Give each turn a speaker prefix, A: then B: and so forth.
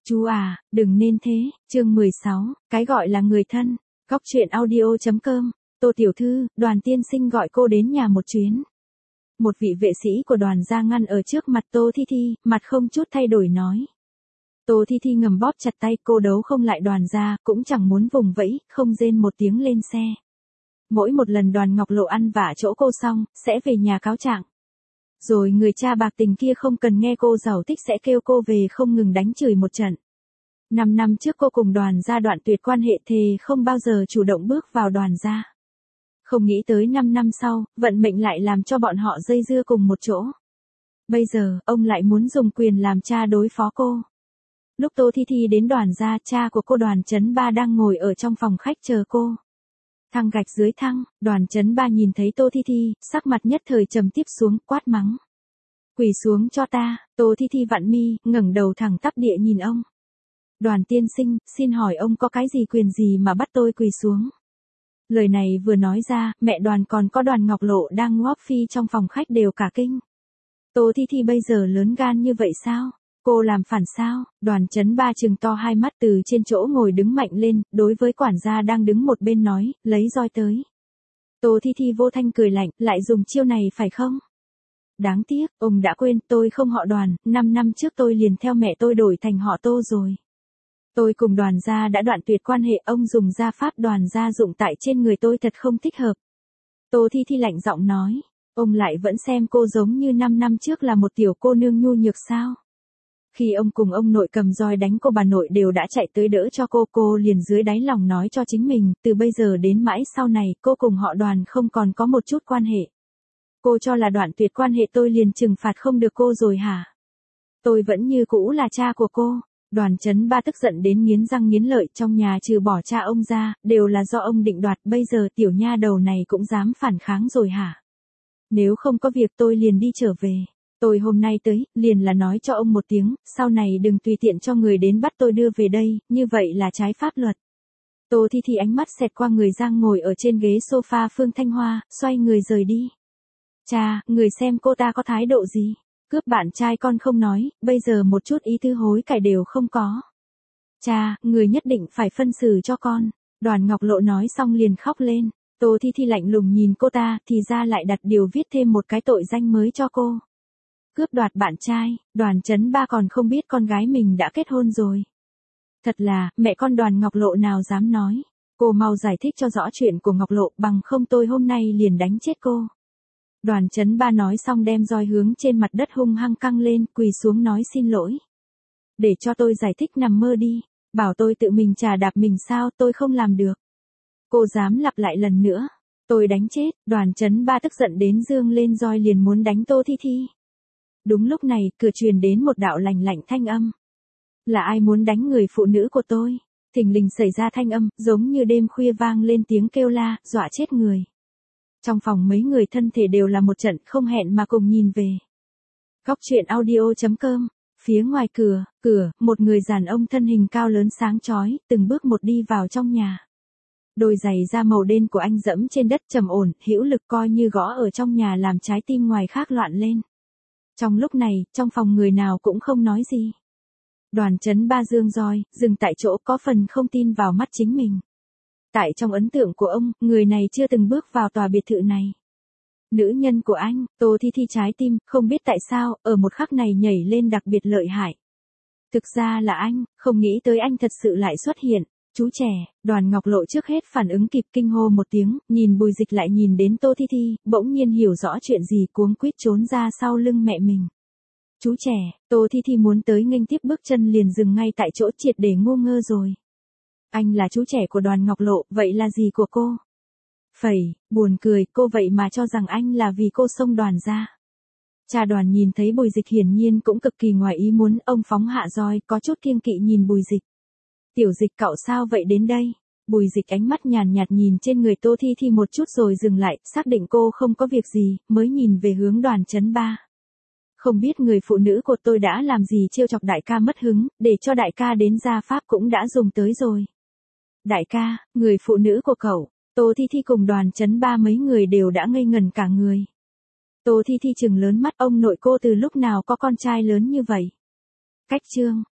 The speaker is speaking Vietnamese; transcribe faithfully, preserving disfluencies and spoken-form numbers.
A: Chú à, đừng nên thế. Chương mười sáu, cái gọi là người thân. Góc truyện audio chấm com. Tô tiểu thư, Đoàn tiên sinh gọi cô đến nhà một chuyến. Một vị vệ sĩ của Đoàn gia ngăn ở trước mặt Tô Thi Thi, mặt không chút thay đổi nói. Tô Thi Thi ngầm bóp chặt tay, cô đấu không lại Đoàn gia, cũng chẳng muốn vùng vẫy, không rên một tiếng lên xe. Mỗi một lần Đoàn Ngọc Lộ ăn vạ chỗ cô xong, sẽ về nhà cáo trạng. Rồi người cha bạc tình kia không cần nghe cô giàu thích sẽ kêu cô về không ngừng đánh chửi một trận. Năm năm trước cô cùng Đoàn gia đoạn tuyệt quan hệ, thề không bao giờ chủ động bước vào Đoàn gia. Không nghĩ tới năm năm sau, vận mệnh lại làm cho bọn họ dây dưa cùng một chỗ. Bây giờ, ông lại muốn dùng quyền làm cha đối phó cô. Lúc Tô Thi Thi đến Đoàn gia, cha của cô Đoàn Chấn Ba đang ngồi ở trong phòng khách chờ cô. Thang gạch dưới thang, Đoàn Chấn Ba nhìn thấy Tô Thi Thi, sắc mặt nhất thời trầm tiếp xuống, quát mắng. Quỳ xuống cho ta. Tô Thi Thi vặn mi, ngẩng đầu thẳng tắp địa nhìn ông. Đoàn tiên sinh, xin hỏi ông có cái gì quyền gì mà bắt tôi quỳ xuống? Lời này vừa nói ra, mẹ Đoàn còn có Đoàn Ngọc Lộ đang ngóp phi trong phòng khách đều cả kinh. Tô Thi Thi bây giờ lớn gan như vậy sao? Cô làm phản sao? Đoàn Chấn Ba trừng to hai mắt từ trên chỗ ngồi đứng mạnh lên, đối với quản gia đang đứng một bên nói, lấy roi tới. Tô Thi Thi vô thanh cười lạnh, lại dùng chiêu này phải không? Đáng tiếc, ông đã quên, tôi không họ Đoàn, năm năm trước tôi liền theo mẹ tôi đổi thành họ Tô rồi. Tôi cùng Đoàn gia đã đoạn tuyệt quan hệ, ông dùng gia pháp Đoàn gia dụng tại trên người tôi thật không thích hợp. Tô Thi Thi lạnh giọng nói, ông lại vẫn xem cô giống như năm năm trước là một tiểu cô nương nhu nhược sao? Khi ông cùng ông nội cầm roi đánh cô, bà nội đều đã chạy tới đỡ cho cô, cô liền dưới đáy lòng nói cho chính mình, từ bây giờ đến mãi sau này, cô cùng họ Đoàn không còn có một chút quan hệ. Cô cho là đoạn tuyệt quan hệ tôi liền trừng phạt không được cô rồi hả? Tôi vẫn như cũ là cha của cô. Đoàn Chấn Ba tức giận đến nghiến răng nghiến lợi, trong nhà trừ bỏ cha ông ra, đều là do ông định đoạt, bây giờ tiểu nha đầu này cũng dám phản kháng rồi hả? Nếu không có việc tôi liền đi trở về. Tôi hôm nay tới, liền là nói cho ông một tiếng, sau này đừng tùy tiện cho người đến bắt tôi đưa về đây, như vậy là trái pháp luật. Tô Thi Thi ánh mắt xẹt qua người Giang ngồi ở trên ghế sofa Phương Thanh Hoa, xoay người rời đi. Cha, người xem cô ta có thái độ gì? Cướp bạn trai con không nói, bây giờ một chút ý tứ hối cải đều không có. Cha, người nhất định phải phân xử cho con. Đoàn Ngọc Lộ nói xong liền khóc lên. Tô Thi Thi lạnh lùng nhìn cô ta, thì ra lại đặt điều viết thêm một cái tội danh mới cho cô. Cướp đoạt bạn trai. Đoàn Chấn Ba còn không biết con gái mình đã kết hôn rồi. Thật là, mẹ con Đoàn Ngọc Lộ nào dám nói. Cô mau giải thích cho rõ chuyện của Ngọc Lộ, bằng không tôi hôm nay liền đánh chết cô. Đoàn Chấn Ba nói xong đem roi hướng trên mặt đất hung hăng căng lên, quỳ xuống nói xin lỗi. Để cho tôi giải thích, nằm mơ đi. Bảo tôi tự mình chà đạp mình sao, tôi không làm được. Cô dám lặp lại lần nữa. Tôi đánh chết. Đoàn Chấn Ba tức giận đến giương lên roi liền muốn đánh Tô Thi Thi. Đúng lúc này, cửa truyền đến một đạo lạnh lạnh thanh âm. Là ai muốn đánh người phụ nữ của tôi? Thình lình xảy ra thanh âm, giống như đêm khuya vang lên tiếng kêu la, dọa chết người. Trong phòng mấy người thân thể đều là một trận không hẹn mà cùng nhìn về. Góc truyện audio chấm com. Phía ngoài cửa, cửa, một người đàn ông thân hình cao lớn sáng chói, từng bước một đi vào trong nhà. Đôi giày da màu đen của anh dẫm trên đất trầm ổn, hữu lực, coi như gõ ở trong nhà làm trái tim ngoài khác loạn lên. Trong lúc này, trong phòng người nào cũng không nói gì. Đoàn Chấn Ba dương roi, dừng tại chỗ, có phần không tin vào mắt chính mình. Tại trong ấn tượng của ông, người này chưa từng bước vào tòa biệt thự này. Nữ nhân của anh, Tô Thi Thi trái tim, không biết tại sao, ở một khắc này nhảy lên đặc biệt lợi hại. Thực ra là anh, không nghĩ tới anh thật sự lại xuất hiện. Chú trẻ. Đoàn Ngọc Lộ trước hết phản ứng kịp, kinh hô một tiếng, nhìn Bùi Dịch lại nhìn đến Tô Thi Thi, bỗng nhiên hiểu rõ chuyện gì, cuống quýt trốn ra sau lưng mẹ mình. Chú trẻ. Tô Thi Thi muốn tới nghênh tiếp, bước chân liền dừng ngay tại chỗ, triệt để ngu ngơ rồi. Anh là chú trẻ của Đoàn Ngọc Lộ, vậy là gì của cô? Phẩy, buồn cười, cô vậy mà cho rằng anh là vì cô xông Đoàn ra. Cha Đoàn nhìn thấy Bùi Dịch hiển nhiên cũng cực kỳ ngoài ý muốn, ông phóng hạ roi, có chút kiêng kỵ nhìn Bùi Dịch. Tiểu Dịch cậu sao vậy đến đây? Bùi Dịch ánh mắt nhàn nhạt nhìn trên người Tô Thi Thi một chút rồi dừng lại, xác định cô không có việc gì, mới nhìn về hướng Đoàn Chấn Ba. Không biết người phụ nữ của tôi đã làm gì trêu chọc đại ca mất hứng, để cho đại ca đến gia pháp cũng đã dùng tới rồi. Đại ca, người phụ nữ của cậu. Tô Thi Thi cùng Đoàn Chấn Ba mấy người đều đã ngây ngẩn cả người. Tô Thi Thi trừng lớn mắt, ông nội cô từ lúc nào có con trai lớn như vậy? Cách chương.